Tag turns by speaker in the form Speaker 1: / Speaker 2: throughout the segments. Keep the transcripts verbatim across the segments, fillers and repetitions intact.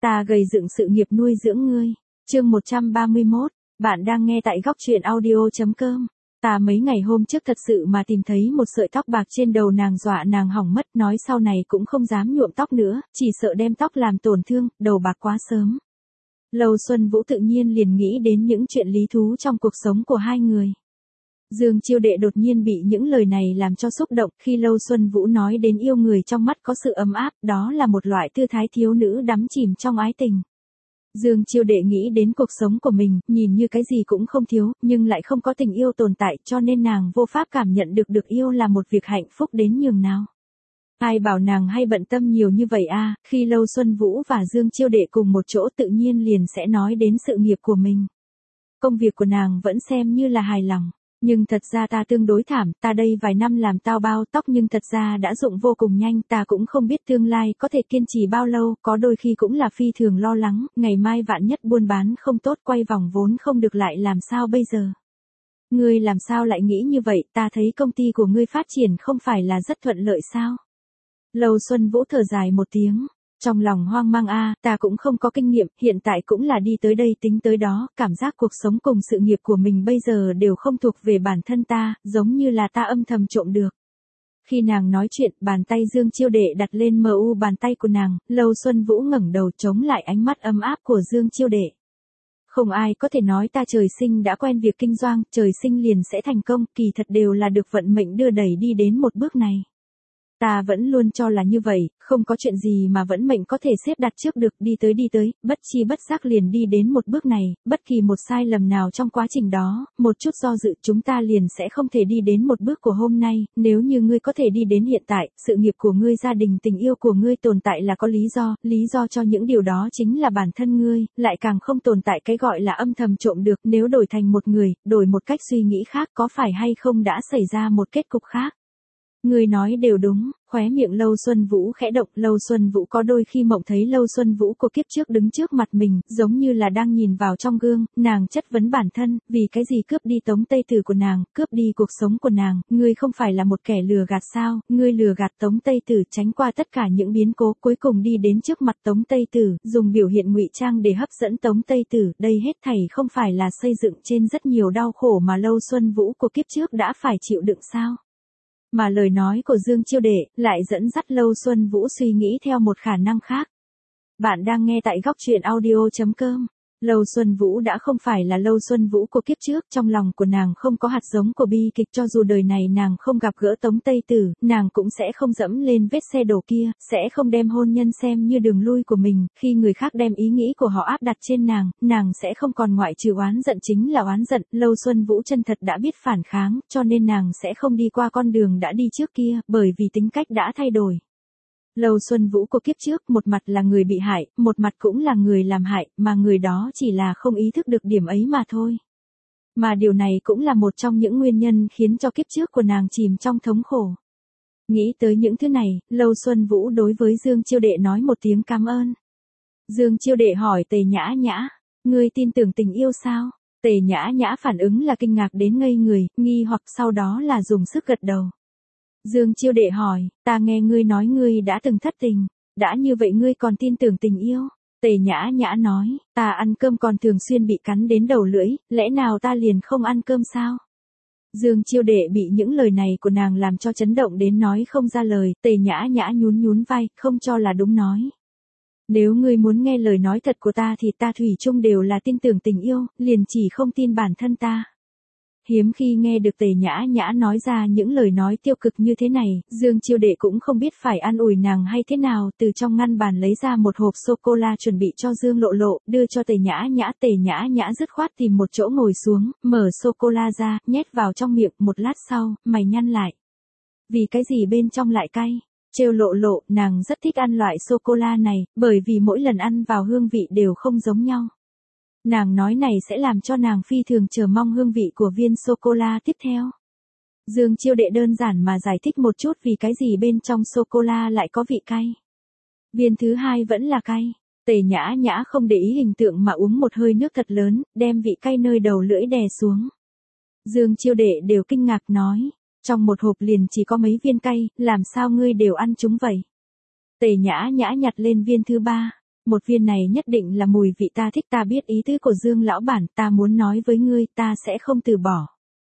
Speaker 1: Ta gầy dựng sự nghiệp nuôi dưỡng ngươi. Chương một trăm ba mươi mốt, bạn đang nghe tại góc truyện audio chấm com. Ta mấy ngày hôm trước thật sự mà tìm thấy một sợi tóc bạc trên đầu nàng, dọa nàng hỏng mất, nói sau này cũng không dám nhuộm tóc nữa, chỉ sợ đem tóc làm tổn thương, đầu bạc quá sớm. Lâu Xuân Vũ tự nhiên liền nghĩ đến những chuyện lý thú trong cuộc sống của hai người. Dương Chiêu Đệ đột nhiên bị những lời này làm cho xúc động, khi Lâu Xuân Vũ nói đến yêu người trong mắt có sự ấm áp, đó là một loại tư thái thiếu nữ đắm chìm trong ái tình. Dương Chiêu Đệ nghĩ đến cuộc sống của mình, nhìn như cái gì cũng không thiếu, nhưng lại không có tình yêu tồn tại, cho nên nàng vô pháp cảm nhận được được yêu là một việc hạnh phúc đến nhường nào. Ai bảo nàng hay bận tâm nhiều như vậy à, khi Lâu Xuân Vũ và Dương Chiêu Đệ cùng một chỗ tự nhiên liền sẽ nói đến sự nghiệp của mình. Công việc của nàng vẫn xem như là hài lòng. Nhưng thật ra ta tương đối thảm, ta đây vài năm làm tao bao tóc nhưng thật ra đã rụng vô cùng nhanh, ta cũng không biết tương lai có thể kiên trì bao lâu, có đôi khi cũng là phi thường lo lắng, ngày mai vạn nhất buôn bán không tốt, quay vòng vốn không được lại làm sao bây giờ. Ngươi làm sao lại nghĩ như vậy, ta thấy công ty của ngươi phát triển không phải là rất thuận lợi sao? Lâu Xuân Vũ thở dài một tiếng. Trong lòng hoang mang a, à, ta cũng không có kinh nghiệm, hiện tại cũng là đi tới đây tính tới đó, cảm giác cuộc sống cùng sự nghiệp của mình bây giờ đều không thuộc về bản thân ta, giống như là ta âm thầm trộm được. Khi nàng nói chuyện, bàn tay Dương Chiêu Đệ đặt lên mờ u bàn tay của nàng, Lâu Xuân Vũ ngẩng đầu chống lại ánh mắt ấm áp của Dương Chiêu Đệ. Không ai có thể nói ta trời sinh đã quen việc kinh doanh, trời sinh liền sẽ thành công, kỳ thật đều là được vận mệnh đưa đẩy đi đến một bước này. Ta vẫn luôn cho là như vậy, không có chuyện gì mà vẫn mệnh có thể xếp đặt trước được, đi tới đi tới, bất chi bất giác liền đi đến một bước này, bất kỳ một sai lầm nào trong quá trình đó, một chút do dự chúng ta liền sẽ không thể đi đến một bước của hôm nay, nếu như ngươi có thể đi đến hiện tại, sự nghiệp của ngươi, gia đình, tình yêu của ngươi tồn tại là có lý do, lý do cho những điều đó chính là bản thân ngươi, lại càng không tồn tại cái gọi là âm thầm trộm được, nếu đổi thành một người, đổi một cách suy nghĩ khác có phải hay không đã xảy ra một kết cục khác. Người nói đều đúng, khóe miệng Lâu Xuân Vũ khẽ động, Lâu Xuân Vũ có đôi khi mộng thấy Lâu Xuân Vũ của kiếp trước đứng trước mặt mình, giống như là đang nhìn vào trong gương, nàng chất vấn bản thân, vì cái gì cướp đi Tống Tây Tử của nàng, cướp đi cuộc sống của nàng, ngươi không phải là một kẻ lừa gạt sao, ngươi lừa gạt Tống Tây Tử, tránh qua tất cả những biến cố, cuối cùng đi đến trước mặt Tống Tây Tử, dùng biểu hiện ngụy trang để hấp dẫn Tống Tây Tử, đây hết thảy không phải là xây dựng trên rất nhiều đau khổ mà Lâu Xuân Vũ của kiếp trước đã phải chịu đựng sao? Mà lời nói của Dương Chiêu Đệ lại dẫn dắt Lâu Xuân Vũ suy nghĩ theo một khả năng khác. Bạn đang nghe tại góc truyện audio chấm com. Lâu Xuân Vũ đã không phải là Lâu Xuân Vũ của kiếp trước, trong lòng của nàng không có hạt giống của bi kịch, cho dù đời này nàng không gặp gỡ Tống Tây Tử, nàng cũng sẽ không dẫm lên vết xe đổ kia, sẽ không đem hôn nhân xem như đường lui của mình, khi người khác đem ý nghĩ của họ áp đặt trên nàng, nàng sẽ không còn ngoại trừ oán giận chính là oán giận, Lâu Xuân Vũ chân thật đã biết phản kháng, cho nên nàng sẽ không đi qua con đường đã đi trước kia, bởi vì tính cách đã thay đổi. Lâu Xuân Vũ của kiếp trước, một mặt là người bị hại, một mặt cũng là người làm hại, mà người đó chỉ là không ý thức được điểm ấy mà thôi. Mà điều này cũng là một trong những nguyên nhân khiến cho kiếp trước của nàng chìm trong thống khổ. Nghĩ tới những thứ này, Lâu Xuân Vũ đối với Dương Chiêu Đệ nói một tiếng cảm ơn. Dương Chiêu Đệ hỏi Tề Nhã Nhã, ngươi tin tưởng tình yêu sao? Tề Nhã Nhã phản ứng là kinh ngạc đến ngây người, nghi hoặc sau đó là dùng sức gật đầu. Dương Chiêu Đệ hỏi, ta nghe ngươi nói ngươi đã từng thất tình, đã như vậy ngươi còn tin tưởng tình yêu? Tề Nhã Nhã nói, ta ăn cơm còn thường xuyên bị cắn đến đầu lưỡi, lẽ nào ta liền không ăn cơm sao? Dương Chiêu Đệ bị những lời này của nàng làm cho chấn động đến nói không ra lời, Tề Nhã Nhã nhún nhún vai, không cho là đúng nói. Nếu ngươi muốn nghe lời nói thật của ta thì ta thủy chung đều là tin tưởng tình yêu, liền chỉ không tin bản thân ta. Hiếm khi nghe được Tề Nhã Nhã nói ra những lời nói tiêu cực như thế này, Dương Chiêu Đệ cũng không biết phải an ủi nàng hay thế nào, từ trong ngăn bàn lấy ra một hộp sô-cô-la chuẩn bị cho Dương Lộ Lộ, đưa cho Tề Nhã Nhã, Tề Nhã Nhã dứt khoát tìm một chỗ ngồi xuống, mở sô-cô-la ra, nhét vào trong miệng, một lát sau, mày nhăn lại. Vì cái gì bên trong lại cay? Trêu Lộ Lộ, nàng rất thích ăn loại sô-cô-la này, bởi vì mỗi lần ăn vào hương vị đều không giống nhau. Nàng nói này sẽ làm cho nàng phi thường chờ mong hương vị của viên sô-cô-la tiếp theo. Dương Chiêu Đệ đơn giản mà giải thích một chút vì cái gì bên trong sô-cô-la lại có vị cay. Viên thứ hai vẫn là cay. Tề Nhã Nhã không để ý hình tượng mà uống một hơi nước thật lớn, đem vị cay nơi đầu lưỡi đè xuống. Dương Chiêu Đệ đều kinh ngạc nói, trong một hộp liền chỉ có mấy viên cay, làm sao ngươi đều ăn chúng vậy? Tề Nhã Nhã nhặt lên viên thứ ba. Một viên này nhất định là mùi vị ta thích, ta biết ý tứ của Dương lão bản, ta muốn nói với ngươi, ta sẽ không từ bỏ.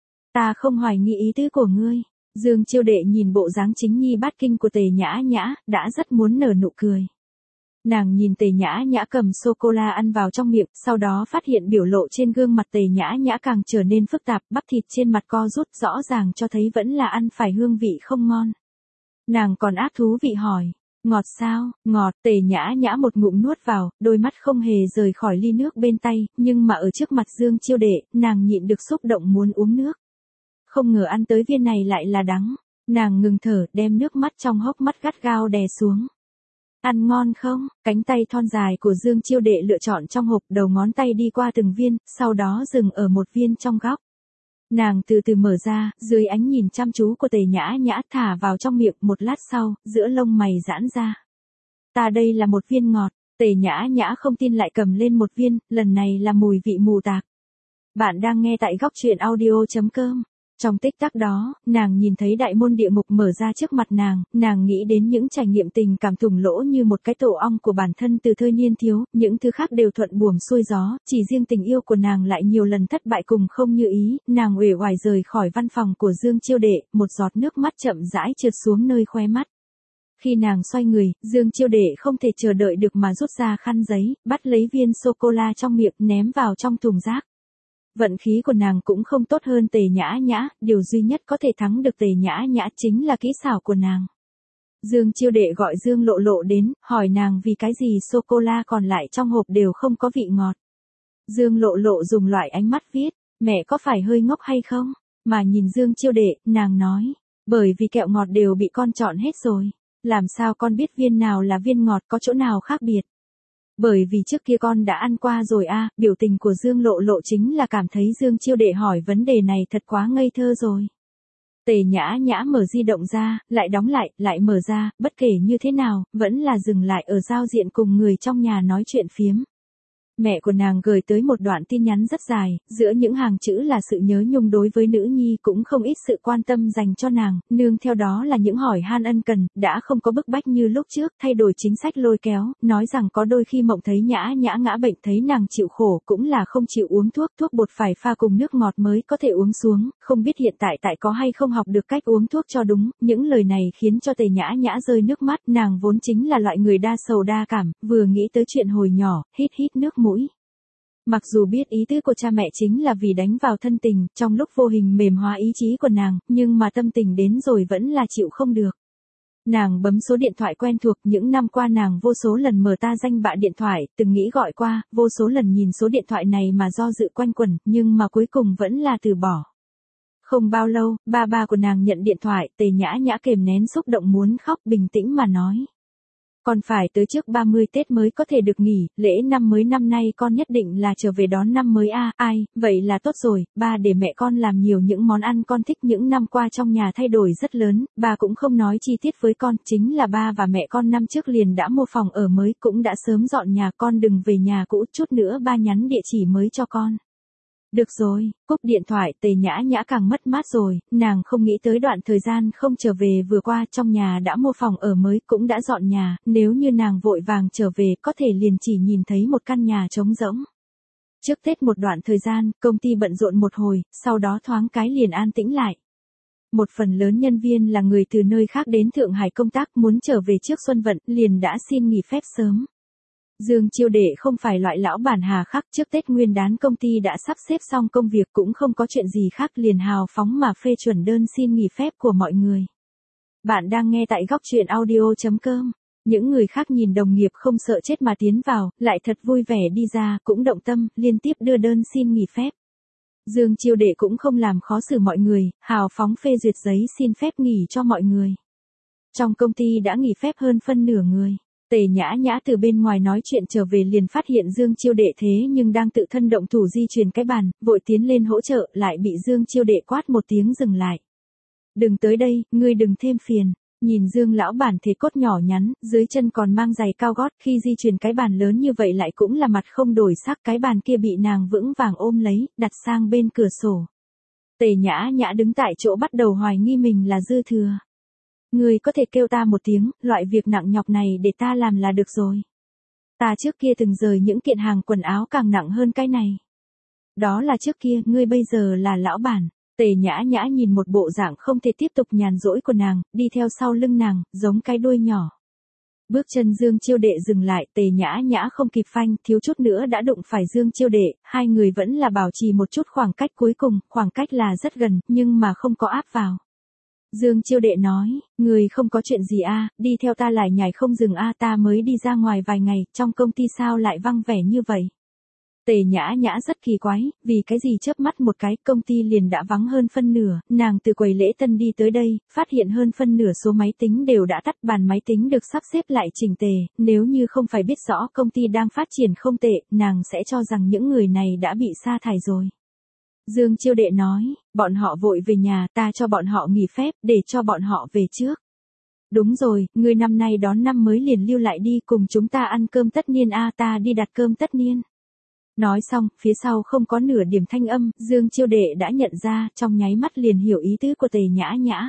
Speaker 1: Ta không hoài nghi ý tứ của ngươi. Dương Chiêu Đệ nhìn bộ dáng chính nhi bát kinh của Tề Nhã Nhã, đã rất muốn nở nụ cười. Nàng nhìn Tề Nhã Nhã cầm sô-cô-la ăn vào trong miệng, sau đó phát hiện biểu lộ trên gương mặt Tề Nhã Nhã càng trở nên phức tạp, bắp thịt trên mặt co rút rõ ràng cho thấy vẫn là ăn phải hương vị không ngon. Nàng còn ác thú vị hỏi, ngọt sao? Ngọt. Tề Nhã Nhã một ngụm nuốt vào, đôi mắt không hề rời khỏi ly nước bên tay, nhưng mà ở trước mặt Dương Chiêu Đệ, nàng nhịn được xúc động muốn uống nước. Không ngờ ăn tới viên này lại là đắng. Nàng ngừng thở, đem nước mắt trong hốc mắt gắt gao đè xuống. Ăn ngon không? Cánh tay thon dài của Dương Chiêu Đệ lựa chọn trong hộp, đầu ngón tay đi qua từng viên, sau đó dừng ở một viên trong góc. Nàng từ từ mở ra, dưới ánh nhìn chăm chú của Tề Nhã Nhã, thả vào trong miệng, một lát sau, giữa lông mày giãn ra. Ta đây là một viên ngọt. Tề Nhã Nhã không tin lại cầm lên một viên, lần này là mùi vị mù tạc. Bạn đang nghe tại góc truyện audio chấm com. Trong tích tắc đó, nàng nhìn thấy đại môn địa ngục mở ra trước mặt nàng, nàng nghĩ đến những trải nghiệm tình cảm thủng lỗ như một cái tổ ong của bản thân từ thời niên thiếu, những thứ khác đều thuận buồm xuôi gió, chỉ riêng tình yêu của nàng lại nhiều lần thất bại cùng không như ý, nàng uể oải rời khỏi văn phòng của Dương Chiêu Đệ, một giọt nước mắt chậm rãi trượt xuống nơi khóe mắt. Khi nàng xoay người, Dương Chiêu Đệ không thể chờ đợi được mà rút ra khăn giấy, bắt lấy viên sô-cô-la trong miệng ném vào trong thùng rác. Vận khí của nàng cũng không tốt hơn Tề Nhã Nhã, điều duy nhất có thể thắng được Tề Nhã Nhã chính là kỹ xảo của nàng. Dương Chiêu Đệ gọi Dương Lộ Lộ đến, hỏi nàng vì cái gì sô-cô-la còn lại trong hộp đều không có vị ngọt. Dương Lộ Lộ dùng loại ánh mắt viết, mẹ có phải hơi ngốc hay không? Mà nhìn Dương Chiêu Đệ, nàng nói, bởi vì kẹo ngọt đều bị con chọn hết rồi. Làm sao con biết viên nào là viên ngọt, có chỗ nào khác biệt? Bởi vì trước kia con đã ăn qua rồi a. À, biểu tình của Dương Lộ Lộ chính là cảm thấy Dương Chiêu Đệ hỏi vấn đề này thật quá ngây thơ rồi. Tề Nhã Nhã mở di động ra, lại đóng lại, lại mở ra, bất kể như thế nào, vẫn là dừng lại ở giao diện cùng người trong nhà nói chuyện phiếm. Mẹ của nàng gửi tới một đoạn tin nhắn rất dài, giữa những hàng chữ là sự nhớ nhung đối với nữ nhi, cũng không ít sự quan tâm dành cho nàng, nương theo đó là những hỏi han ân cần, đã không có bức bách như lúc trước, thay đổi chính sách lôi kéo, nói rằng có đôi khi Mộng thấy Nhã Nhã ngã bệnh thấy nàng chịu khổ cũng là không chịu uống thuốc, thuốc bột phải pha cùng nước ngọt mới có thể uống xuống, không biết hiện tại tại có hay không học được cách uống thuốc cho đúng, những lời này khiến cho Tề Nhã Nhã rơi nước mắt, nàng vốn chính là loại người đa sầu đa cảm, vừa nghĩ tới chuyện hồi nhỏ, hít hít nước mũi. Mặc dù biết ý tứ của cha mẹ chính là vì đánh vào thân tình, trong lúc vô hình mềm hóa ý chí của nàng, nhưng mà tâm tình đến rồi vẫn là chịu không được. Nàng bấm số điện thoại quen thuộc, những năm qua nàng vô số lần mở ta danh bạ điện thoại, từng nghĩ gọi qua, vô số lần nhìn số điện thoại này mà do dự quanh quẩn, nhưng mà cuối cùng vẫn là từ bỏ. Không bao lâu, ba ba của nàng nhận điện thoại, Tề Nhã Nhã kềm nén xúc động muốn khóc, bình tĩnh mà nói. Còn phải tới trước ba mươi Tết mới có thể được nghỉ, lễ năm mới năm nay con nhất định là trở về đón năm mới a. À, ai, vậy là tốt rồi, ba để mẹ con làm nhiều những món ăn con thích. Những năm qua trong nhà thay đổi rất lớn, ba cũng không nói chi tiết với con, chính là ba và mẹ con năm trước liền đã mua phòng ở mới, cũng đã sớm dọn nhà, con đừng về nhà cũ, chút nữa ba nhắn địa chỉ mới cho con. Được rồi, cúp điện thoại, Tề Nhã Nhã càng mất mát rồi, nàng không nghĩ tới đoạn thời gian không trở về vừa qua, trong nhà đã mua phòng ở mới, cũng đã dọn nhà, nếu như nàng vội vàng trở về, có thể liền chỉ nhìn thấy một căn nhà trống rỗng. Trước Tết một đoạn thời gian, công ty bận rộn một hồi, sau đó thoáng cái liền an tĩnh lại. Một phần lớn nhân viên là người từ nơi khác đến Thượng Hải công tác, muốn trở về trước Xuân Vận, liền đã xin nghỉ phép sớm. Dương Chiêu Đệ không phải loại lão bản hà khắc, trước Tết Nguyên đán công ty đã sắp xếp xong công việc, cũng không có chuyện gì khác, liền hào phóng mà phê chuẩn đơn xin nghỉ phép của mọi người. Bạn đang nghe tại góc truyện audio chấm com. Những người khác nhìn đồng nghiệp không sợ chết mà tiến vào, lại thật vui vẻ đi ra, cũng động tâm, liên tiếp đưa đơn xin nghỉ phép. Dương Chiêu Đệ cũng không làm khó xử mọi người, hào phóng phê duyệt giấy xin phép nghỉ cho mọi người. Trong công ty đã nghỉ phép hơn phân nửa người. Tề Nhã Nhã từ bên ngoài nói chuyện trở về liền phát hiện Dương Chiêu Đệ thế nhưng đang tự thân động thủ di chuyển cái bàn, vội tiến lên hỗ trợ, lại bị Dương Chiêu Đệ quát một tiếng dừng lại. Đừng tới đây, ngươi đừng thêm phiền. Nhìn Dương lão bản thế cốt nhỏ nhắn, dưới chân còn mang giày cao gót, khi di chuyển cái bàn lớn như vậy lại cũng là mặt không đổi sắc, cái bàn kia bị nàng vững vàng ôm lấy, đặt sang bên cửa sổ. Tề Nhã Nhã đứng tại chỗ bắt đầu hoài nghi mình là dư thừa. Ngươi có thể kêu ta một tiếng, loại việc nặng nhọc này để ta làm là được rồi. Ta trước kia từng rời những kiện hàng quần áo càng nặng hơn cái này. Đó là trước kia, ngươi bây giờ là lão bản. Tề Nhã Nhã nhìn một bộ dạng không thể tiếp tục nhàn rỗi của nàng, đi theo sau lưng nàng, giống cái đuôi nhỏ. Bước chân Dương Chiêu Đệ dừng lại, Tề Nhã Nhã không kịp phanh, thiếu chút nữa đã đụng phải Dương Chiêu Đệ, hai người vẫn là bảo trì một chút khoảng cách cuối cùng, khoảng cách là rất gần, nhưng mà không có áp vào. Dương Chiêu Đệ nói, người không có chuyện gì a, đi theo ta lại nhảy không dừng a, ta mới đi ra ngoài vài ngày, trong công ty sao lại vắng vẻ như vậy. Tề Nhã Nhã rất kỳ quái, vì cái gì chớp mắt một cái, công ty liền đã vắng hơn phân nửa, nàng từ quầy lễ tân đi tới đây, phát hiện hơn phân nửa số máy tính đều đã tắt, bàn máy tính được sắp xếp lại chỉnh tề, nếu như không phải biết rõ công ty đang phát triển không tệ, nàng sẽ cho rằng những người này đã bị sa thải rồi. Dương Chiêu Đệ nói, bọn họ vội về nhà, ta cho bọn họ nghỉ phép, để cho bọn họ về trước. Đúng rồi, ngươi năm nay đón năm mới liền lưu lại đi, cùng chúng ta ăn cơm tất niên a, ta đi đặt cơm tất niên. Nói xong, phía sau không có nửa điểm thanh âm, Dương Chiêu Đệ đã nhận ra, trong nháy mắt liền hiểu ý tứ của Tề Nhã Nhã.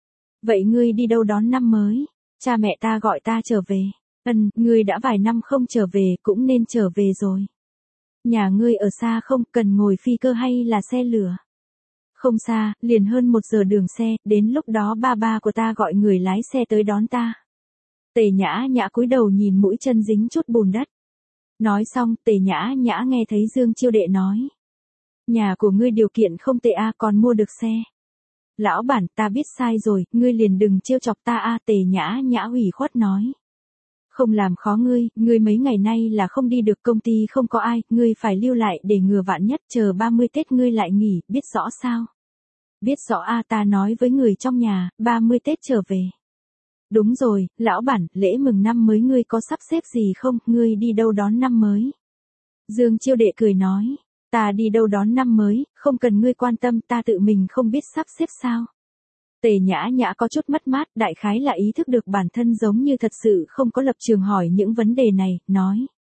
Speaker 1: Vậy ngươi đi đâu đón năm mới? Cha mẹ ta gọi ta trở về. Ừm, ngươi đã vài năm không trở về, cũng nên trở về rồi. Nhà ngươi ở xa không, cần ngồi phi cơ hay là xe lửa? Không xa, liền hơn một giờ đường xe, đến lúc đó ba ba của ta gọi người lái xe tới đón ta. Tề Nhã Nhã cúi đầu nhìn mũi chân dính chút bùn đất. Nói xong, Tề Nhã Nhã nghe thấy Dương Chiêu Đệ nói. Nhà của ngươi điều kiện không tệ a, còn mua được xe. Lão bản, ta biết sai rồi, ngươi liền đừng trêu chọc ta a, Tề Nhã Nhã ủy khuất nói. Không làm khó ngươi, ngươi mấy ngày nay là không đi được, công ty không có ai, ngươi phải lưu lại để ngừa vạn nhất, chờ ba mươi Tết ngươi lại nghỉ, biết rõ sao? Biết rõ a, ta nói với người trong nhà, ba mươi Tết trở về. Đúng rồi, lão bản, lễ mừng năm mới ngươi có sắp xếp gì không, ngươi đi đâu đón năm mới? Dương Chiêu Đệ cười nói, ta đi đâu đón năm mới, không cần ngươi quan tâm, ta tự mình không biết sắp xếp sao? Tề Nhã Nhã có chút mất mát, đại khái là ý thức được bản thân giống như thật sự không có lập trường hỏi những vấn đề này, nói.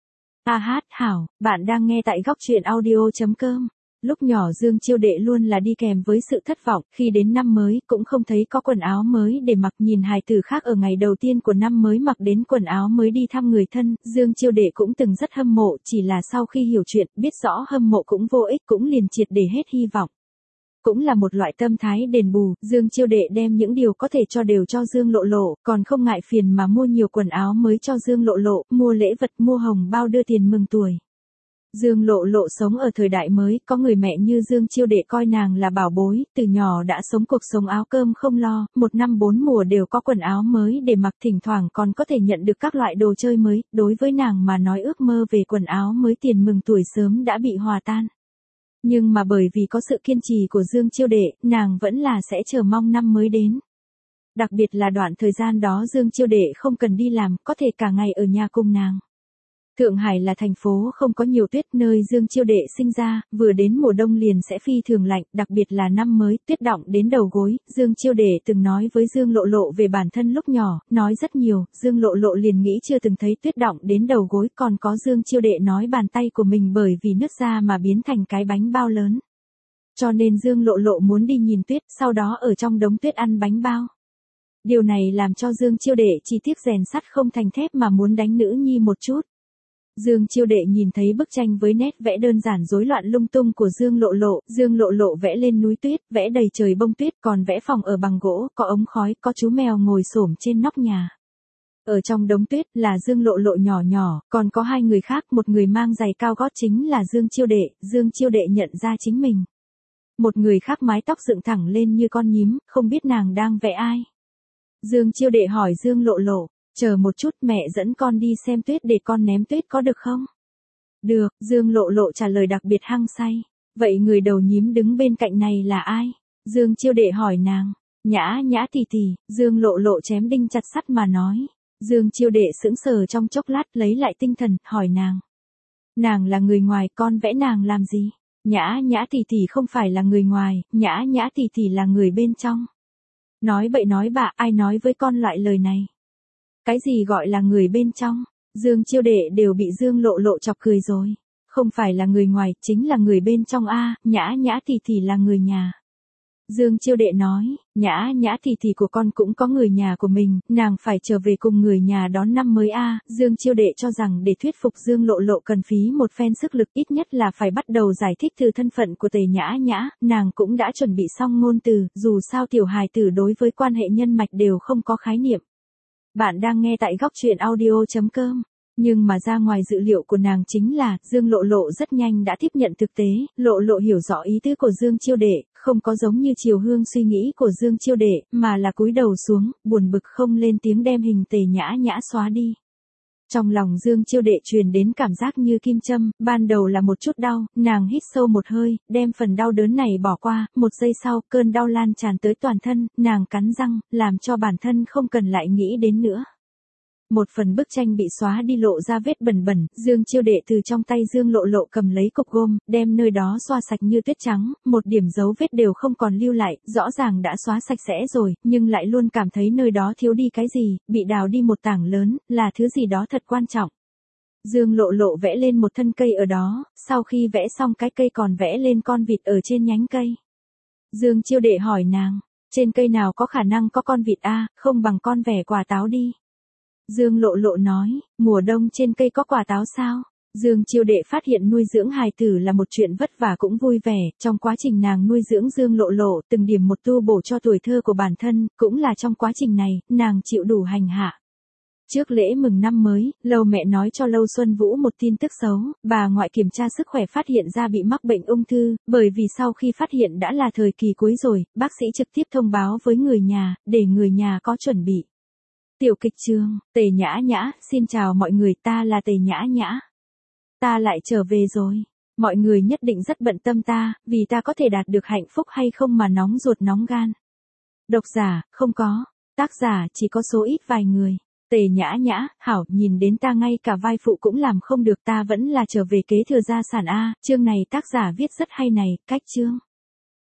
Speaker 1: A hát, hảo, bạn đang nghe tại góc truyện audio chấm com. Lúc nhỏ Dương Chiêu Đệ luôn là đi kèm với sự thất vọng, khi đến năm mới cũng không thấy có quần áo mới để mặc, nhìn hài tử khác ở ngày đầu tiên của năm mới mặc đến quần áo mới đi thăm người thân, Dương Chiêu Đệ cũng từng rất hâm mộ, chỉ là sau khi hiểu chuyện, biết rõ hâm mộ cũng vô ích, cũng liền triệt để hết hy vọng. Cũng là một loại tâm thái đền bù, Dương Chiêu Đệ đem những điều có thể cho đều cho Dương Lộ Lộ, còn không ngại phiền mà mua nhiều quần áo mới cho Dương Lộ Lộ, mua lễ vật, mua hồng bao đưa tiền mừng tuổi. Dương Lộ Lộ sống ở thời đại mới, có người mẹ như Dương Chiêu Đệ coi nàng là bảo bối, từ nhỏ đã sống cuộc sống áo cơm không lo, một năm bốn mùa đều có quần áo mới để mặc, thỉnh thoảng còn có thể nhận được các loại đồ chơi mới, đối với nàng mà nói ước mơ về quần áo mới tiền mừng tuổi sớm đã bị hòa tan. Nhưng mà bởi vì có sự kiên trì của Dương Chiêu Đệ, nàng vẫn là sẽ chờ mong năm mới đến. Đặc biệt là đoạn thời gian đó Dương Chiêu Đệ không cần đi làm, có thể cả ngày ở nhà cùng nàng. Thượng Hải là thành phố không có nhiều tuyết, nơi Dương Chiêu Đệ sinh ra, vừa đến mùa đông liền sẽ phi thường lạnh, đặc biệt là năm mới, tuyết đọng đến đầu gối. Dương Chiêu Đệ từng nói với Dương Lộ Lộ về bản thân lúc nhỏ, nói rất nhiều, Dương Lộ Lộ liền nghĩ chưa từng thấy tuyết đọng đến đầu gối, còn có Dương Chiêu Đệ nói bàn tay của mình bởi vì nứt ra mà biến thành cái bánh bao lớn. Cho nên Dương Lộ Lộ muốn đi nhìn tuyết, sau đó ở trong đống tuyết ăn bánh bao. Điều này làm cho Dương Chiêu Đệ chỉ tiếc rèn sắt không thành thép mà muốn đánh nữ nhi một chút. Dương Chiêu Đệ nhìn thấy bức tranh với nét vẽ đơn giản rối loạn lung tung của Dương Lộ Lộ, Dương Lộ Lộ vẽ lên núi tuyết, vẽ đầy trời bông tuyết, còn vẽ phòng ở bằng gỗ, có ống khói, có chú mèo ngồi xổm trên nóc nhà. Ở trong đống tuyết là Dương Lộ Lộ nhỏ nhỏ, còn có hai người khác, một người mang giày cao gót chính là Dương Chiêu Đệ, Dương Chiêu Đệ nhận ra chính mình. Một người khác mái tóc dựng thẳng lên như con nhím, không biết nàng đang vẽ ai. Dương Chiêu Đệ hỏi Dương Lộ Lộ. Chờ một chút, mẹ dẫn con đi xem tuyết để con ném tuyết có được không? Được, Dương Lộ Lộ trả lời đặc biệt hăng say. Vậy người đầu nhím đứng bên cạnh này là ai? Dương Chiêu Đệ hỏi nàng. Nhã Nhã tì tì, Dương Lộ Lộ chém đinh chặt sắt mà nói. Dương Chiêu Đệ sững sờ trong chốc lát lấy lại tinh thần, hỏi nàng. Nàng là người ngoài, con vẽ nàng làm gì? Nhã Nhã tì tì không phải là người ngoài, Nhã Nhã tì tì là người bên trong. Nói bậy nói bạ, ai nói với con loại lời này? Cái gì gọi là người bên trong? Dương Chiêu Đệ đều bị Dương Lộ Lộ chọc cười rồi. Không phải là người ngoài, chính là người bên trong a, Nhã Nhã thì thì là người nhà. Dương Chiêu Đệ nói, Nhã Nhã thì thì của con cũng có người nhà của mình, nàng phải trở về cùng người nhà đón năm mới a. Dương Chiêu Đệ cho rằng để thuyết phục Dương Lộ Lộ cần phí một phen sức lực, ít nhất là phải bắt đầu giải thích từ thân phận của Tề Nhã Nhã, nàng cũng đã chuẩn bị xong ngôn từ, dù sao tiểu hài tử đối với quan hệ nhân mạch đều không có khái niệm. Bạn đang nghe tại góc truyện audio.com. Nhưng mà ra ngoài dự liệu của nàng chính là, Dương Lộ Lộ rất nhanh đã tiếp nhận thực tế, Lộ Lộ hiểu rõ ý tứ của Dương Chiêu Đệ, không có giống như Triều Hương suy nghĩ của Dương Chiêu Đệ, mà là cúi đầu xuống, buồn bực không lên tiếng đem hình Tề Nhã Nhã xóa đi. Trong lòng Dương Chiêu Đệ truyền đến cảm giác như kim châm, ban đầu là một chút đau, nàng hít sâu một hơi, đem phần đau đớn này bỏ qua, một giây sau, cơn đau lan tràn tới toàn thân, nàng cắn răng, làm cho bản thân không cần lại nghĩ đến nữa. Một phần bức tranh bị xóa đi lộ ra vết bẩn bẩn, Dương Chiêu Đệ từ trong tay Dương Lộ Lộ cầm lấy cục gôm, đem nơi đó xoa sạch như tuyết trắng, một điểm dấu vết đều không còn lưu lại, rõ ràng đã xóa sạch sẽ rồi, nhưng lại luôn cảm thấy nơi đó thiếu đi cái gì, bị đào đi một tảng lớn, là thứ gì đó thật quan trọng. Dương Lộ Lộ vẽ lên một thân cây ở đó, sau khi vẽ xong cái cây còn vẽ lên con vịt ở trên nhánh cây. Dương Chiêu Đệ hỏi nàng, trên cây nào có khả năng có con vịt a, không bằng con vẽ quả táo đi. Dương Lộ Lộ nói, mùa đông trên cây có quả táo sao? Dương Chiêu Đệ phát hiện nuôi dưỡng hài tử là một chuyện vất vả cũng vui vẻ, trong quá trình nàng nuôi dưỡng Dương Lộ Lộ, từng điểm một tu bổ cho tuổi thơ của bản thân, cũng là trong quá trình này, nàng chịu đủ hành hạ. Trước lễ mừng năm mới, Lâu mẹ nói cho Lâu Xuân Vũ một tin tức xấu, bà ngoại kiểm tra sức khỏe phát hiện ra bị mắc bệnh ung thư, bởi vì sau khi phát hiện đã là thời kỳ cuối rồi, bác sĩ trực tiếp thông báo với người nhà, để người nhà có chuẩn bị. Tiểu kịch chương, Tề Nhã Nhã, xin chào mọi người, ta là Tề Nhã Nhã. Ta lại trở về rồi. Mọi người nhất định rất bận tâm ta, vì ta có thể đạt được hạnh phúc hay không mà nóng ruột nóng gan. Độc giả, không có. Tác giả, chỉ có số ít vài người. Tề Nhã Nhã, hảo, nhìn đến ta ngay cả vai phụ cũng làm không được, ta vẫn là trở về kế thừa gia sản a. Chương này tác giả viết rất hay này, cách chương.